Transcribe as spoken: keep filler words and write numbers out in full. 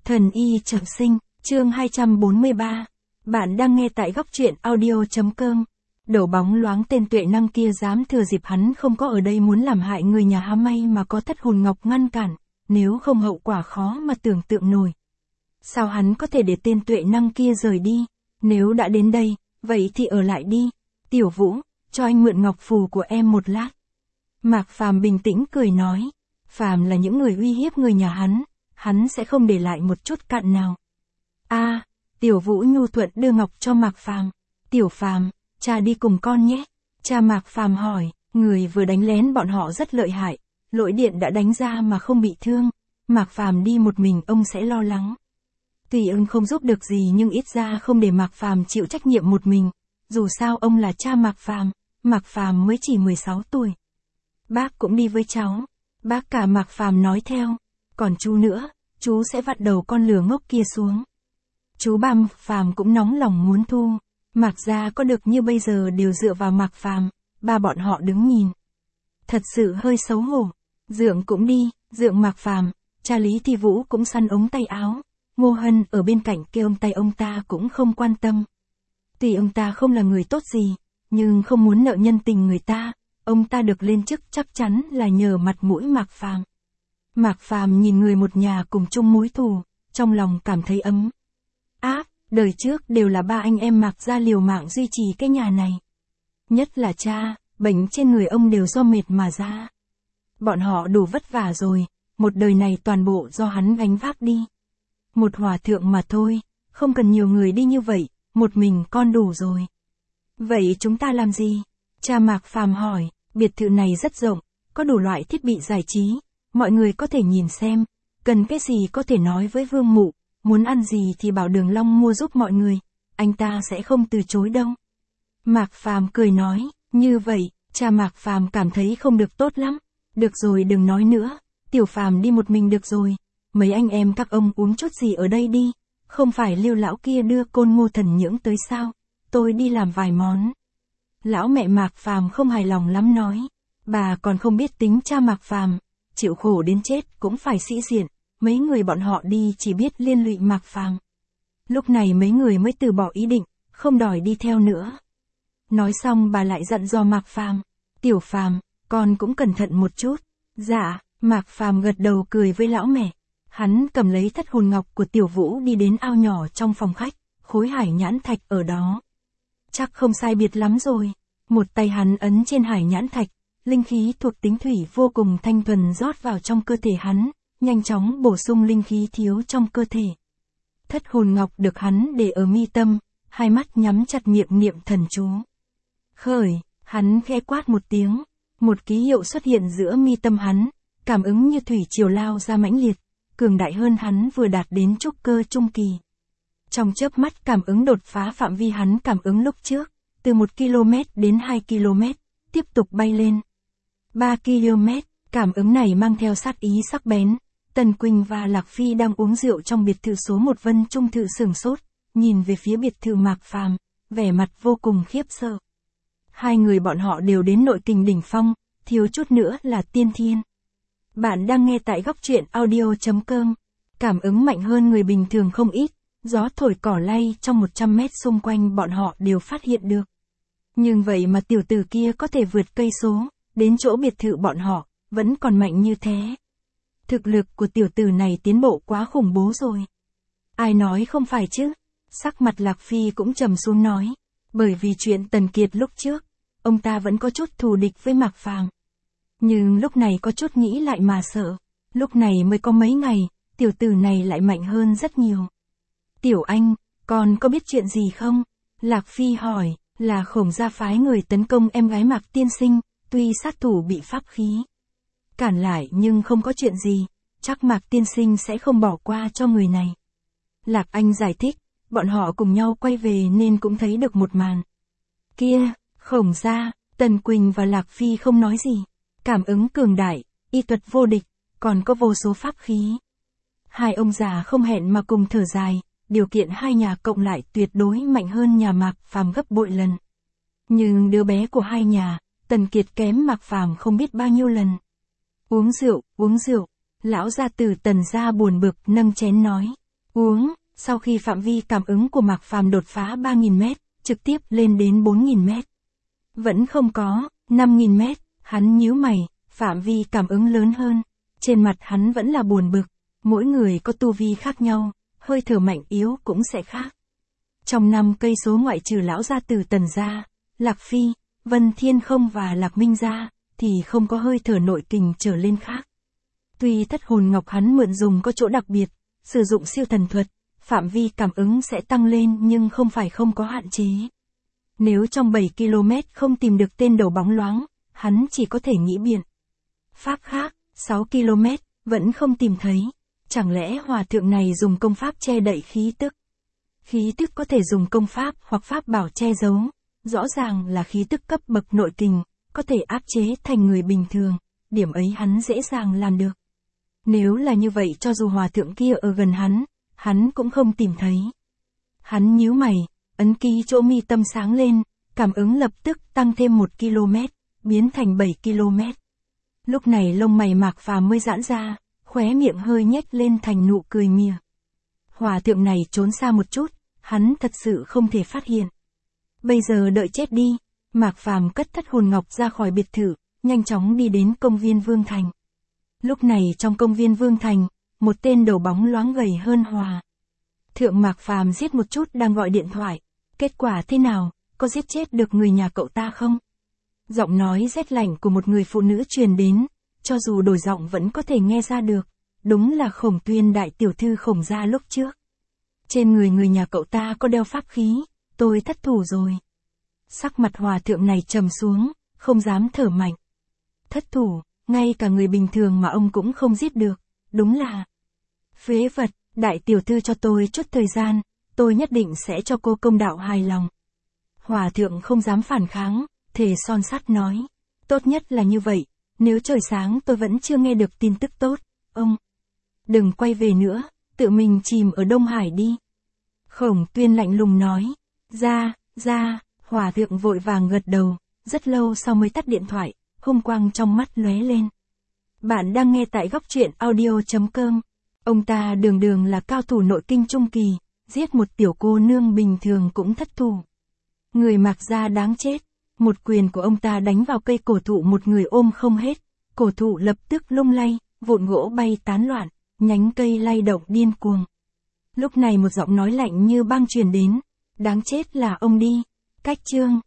Thần y trọng sinh, chương hai trăm bốn mươi ba. Bạn đang nghe tại góc truyện audio.com. Đổ bóng loáng tên tuệ năng kia dám thừa dịp hắn không có ở đây muốn làm hại người nhà Hà May mà có Thất Hồn Ngọc ngăn cản, nếu không hậu quả khó mà tưởng tượng nổi. Sao hắn có thể để tên tuệ năng kia rời đi? Nếu đã đến đây, vậy thì ở lại đi. Tiểu Vũ, cho anh mượn ngọc phù của em một lát. Mạc Phàm bình tĩnh cười nói. Phàm là những người uy hiếp người nhà hắn, hắn sẽ không để lại một chút cặn nào. A, à, Tiểu Vũ nhu thuận đưa ngọc cho Mạc Phàm. Tiểu Phàm, cha đi cùng con nhé. Cha Mạc Phàm hỏi, người vừa đánh lén bọn họ rất lợi hại, lỗi điện đã đánh ra mà không bị thương. Mạc Phàm đi một mình ông sẽ lo lắng. Tuy ông không giúp được gì nhưng ít ra không để Mạc Phàm chịu trách nhiệm một mình. Dù sao ông là cha Mạc Phàm, Mạc Phàm mới chỉ mười sáu tuổi. Bác cũng đi với cháu. Bác cả Mạc Phàm nói theo. Còn chú nữa, chú sẽ vặn đầu con lừa ngốc kia xuống. Chú ba Mạc Phàm cũng nóng lòng muốn thu. Mạc gia có được như bây giờ đều dựa vào Mạc Phàm, ba bọn họ đứng nhìn. Thật sự hơi xấu hổ. Dượng cũng đi, dượng Mạc Phàm, cha Lý Thi Vũ cũng săn ống tay áo. Ngô Hân ở bên cạnh kêu ông tay ông ta cũng không quan tâm. Tuy ông ta không là người tốt gì, nhưng không muốn nợ nhân tình người ta, ông ta được lên chức chắc chắn là nhờ mặt mũi Mạc Phàm. Mạc Phàm nhìn người một nhà cùng chung mối thù, trong lòng cảm thấy ấm áp, đời trước đều là ba anh em Mạc gia liều mạng duy trì cái nhà này. Nhất là cha, bệnh trên người ông đều do mệt mà ra. Bọn họ đủ vất vả rồi, một đời này toàn bộ do hắn gánh vác đi. Một hòa thượng mà thôi, không cần nhiều người đi như vậy, một mình con đủ rồi. Vậy chúng ta làm gì? Cha Mạc Phàm hỏi. Biệt thự này rất rộng, có đủ loại thiết bị giải trí, mọi người có thể nhìn xem, cần cái gì có thể nói với Vương Mụ, muốn ăn gì thì bảo Đường Long mua giúp mọi người, anh ta sẽ không từ chối đâu. Mạc Phàm cười nói, như vậy, cha Mạc Phàm cảm thấy không được tốt lắm. Được rồi đừng nói nữa, Tiểu Phàm đi một mình được rồi, mấy anh em các ông uống chút gì ở đây đi, không phải Lưu lão kia đưa Côn Ngô Thần Nhưỡng tới sao, tôi đi làm vài món. Lão mẹ Mạc Phàm không hài lòng lắm nói, bà còn không biết tính cha Mạc Phàm, chịu khổ đến chết cũng phải sĩ diện, mấy người bọn họ đi chỉ biết liên lụy Mạc Phàm. Lúc này mấy người mới từ bỏ ý định, không đòi đi theo nữa. Nói xong bà lại dặn dò Mạc Phàm, Tiểu Phàm, con cũng cẩn thận một chút. Dạ, Mạc Phàm gật đầu cười với lão mẹ. Hắn cầm lấy Thất Hồn Ngọc của Tiểu Vũ đi đến ao nhỏ trong phòng khách, khối hải nhãn thạch ở đó. Chắc không sai biệt lắm rồi. Một tay hắn ấn trên hải nhãn thạch, linh khí thuộc tính thủy vô cùng thanh thuần rót vào trong cơ thể hắn, nhanh chóng bổ sung linh khí thiếu trong cơ thể. Thất Hồn Ngọc được hắn để ở mi tâm, hai mắt nhắm chặt miệng niệm thần chú. Khởi, hắn khẽ quát một tiếng, một ký hiệu xuất hiện giữa mi tâm hắn, cảm ứng như thủy triều lao ra mãnh liệt, cường đại hơn hắn vừa đạt đến trúc cơ trung kỳ. Trong chớp mắt cảm ứng đột phá phạm vi hắn cảm ứng lúc trước, từ một ki lô mét đến hai ki lô mét, tiếp tục bay lên. ba ki lô mét, cảm ứng này mang theo sát ý sắc bén. Tần Quỳnh và Lạc Phi đang uống rượu trong biệt thự số một Vân Trung Thự sửng sốt, nhìn về phía biệt thự Mạc Phàm, vẻ mặt vô cùng khiếp sợ. Hai người bọn họ đều đến nội kình đỉnh phong, thiếu chút nữa là tiên thiên. Bạn đang nghe tại góc truyện audio.com. Cảm ứng mạnh hơn người bình thường không ít, gió thổi cỏ lay trong một trăm mét xung quanh bọn họ đều phát hiện được. Nhưng vậy mà tiểu tử kia có thể vượt cây số, đến chỗ biệt thự bọn họ, vẫn còn mạnh như thế. Thực lực của tiểu tử này tiến bộ quá khủng bố rồi. Ai nói không phải chứ? Sắc mặt Lạc Phi cũng trầm xuống nói. Bởi vì chuyện Tần Kiệt lúc trước, ông ta vẫn có chút thù địch với Mạc Phàm. Nhưng lúc này có chút nghĩ lại mà sợ. Lúc này mới có mấy ngày, tiểu tử này lại mạnh hơn rất nhiều. Tiểu Anh, con có biết chuyện gì không? Lạc Phi hỏi, là Khổng gia phái người tấn công em gái Mạc tiên sinh, tuy sát thủ bị pháp khí cản lại nhưng không có chuyện gì, chắc Mạc tiên sinh sẽ không bỏ qua cho người này. Lạc Anh giải thích, bọn họ cùng nhau quay về nên cũng thấy được một màn. Kia, Khổng gia, Tần Quỳnh và Lạc Phi không nói gì. Cảm ứng cường đại, y thuật vô địch, còn có vô số pháp khí. Hai ông già không hẹn mà cùng thở dài, điều kiện hai nhà cộng lại tuyệt đối mạnh hơn nhà Mạc Phàm gấp bội lần. Nhưng đứa bé của hai nhà, Tần Kiệt kém Mạc Phàm không biết bao nhiêu lần. Uống rượu, uống rượu, lão gia tử Tần gia buồn bực nâng chén nói. Uống, sau khi phạm vi cảm ứng của Mạc Phàm đột phá ba nghìn mét, trực tiếp lên đến bốn nghìn mét. Vẫn không có, năm nghìn mét, hắn nhíu mày, phạm vi cảm ứng lớn hơn. Trên mặt hắn vẫn là buồn bực, mỗi người có tu vi khác nhau, hơi thở mạnh yếu cũng sẽ khác. Trong năm cây số ngoại trừ lão gia tử Tần gia, Lạc Phi, Vân Thiên Không và Lạc Minh gia, thì không có hơi thở nội kình trở lên khác. Tuy thất hồn ngọc hắn mượn dùng có chỗ đặc biệt, sử dụng siêu thần thuật, phạm vi cảm ứng sẽ tăng lên nhưng không phải không có hạn chế. Nếu trong bảy ki lô mét không tìm được tên đầu bóng loáng, hắn chỉ có thể nghĩ biện pháp khác, sáu ki lô mét, vẫn không tìm thấy. Chẳng lẽ hòa thượng này dùng công pháp che đậy khí tức? Khí tức có thể dùng công pháp hoặc pháp bảo che giấu, rõ ràng là khí tức cấp bậc nội kình, có thể áp chế thành người bình thường, điểm ấy hắn dễ dàng làm được. Nếu là như vậy cho dù hòa thượng kia ở gần hắn, hắn cũng không tìm thấy. Hắn nhíu mày, ấn ký chỗ mi tâm sáng lên, cảm ứng lập tức tăng thêm một ki lô mét, biến thành bảy ki lô mét. Lúc này lông mày Mạc Phàm mới giãn ra, khóe miệng hơi nhếch lên thành nụ cười mỉa. Hòa thượng này trốn xa một chút, hắn thật sự không thể phát hiện. Bây giờ đợi chết đi, Mạc Phàm cất thất hồn ngọc ra khỏi biệt thự, nhanh chóng đi đến công viên Vương Thành. Lúc này trong công viên Vương Thành, một tên đầu bóng loáng gầy hơn Hòa thượng Mạc Phàm giết một chút đang gọi điện thoại. Kết quả thế nào, có giết chết được người nhà cậu ta không? Giọng nói rét lạnh của một người phụ nữ truyền đến, cho dù đổi giọng vẫn có thể nghe ra được. Đúng là Khổng Tuyên đại tiểu thư Khổng gia lúc trước. Trên người người nhà cậu ta có đeo pháp khí, tôi thất thủ rồi. Sắc mặt hòa thượng này trầm xuống, không dám thở mạnh. Thất thủ, ngay cả người bình thường mà ông cũng không giết được, đúng là phế vật. Đại tiểu thư cho tôi chút thời gian, tôi nhất định sẽ cho cô công đạo hài lòng. Hòa thượng không dám phản kháng, thề son sắt nói. Tốt nhất là như vậy, nếu trời sáng tôi vẫn chưa nghe được tin tức tốt, ông đừng quay về nữa, tự mình chìm ở Đông Hải đi. Khổng Tuyên lạnh lùng nói. Ra, ra, hòa thượng vội vàng gật đầu, rất lâu sau mới tắt điện thoại, hung quang trong mắt lóe lên. Bạn đang nghe tại góc truyện audio chấm com. Ông ta đường đường là cao thủ nội kinh trung kỳ, giết một tiểu cô nương bình thường cũng thất thủ. Người Mạc gia đáng chết, một quyền của ông ta đánh vào cây cổ thụ một người ôm không hết, cổ thụ lập tức lung lay, vụn gỗ bay tán loạn, nhánh cây lay động điên cuồng. Lúc này một giọng nói lạnh như băng truyền đến, đáng chết là ông đi. Cách chương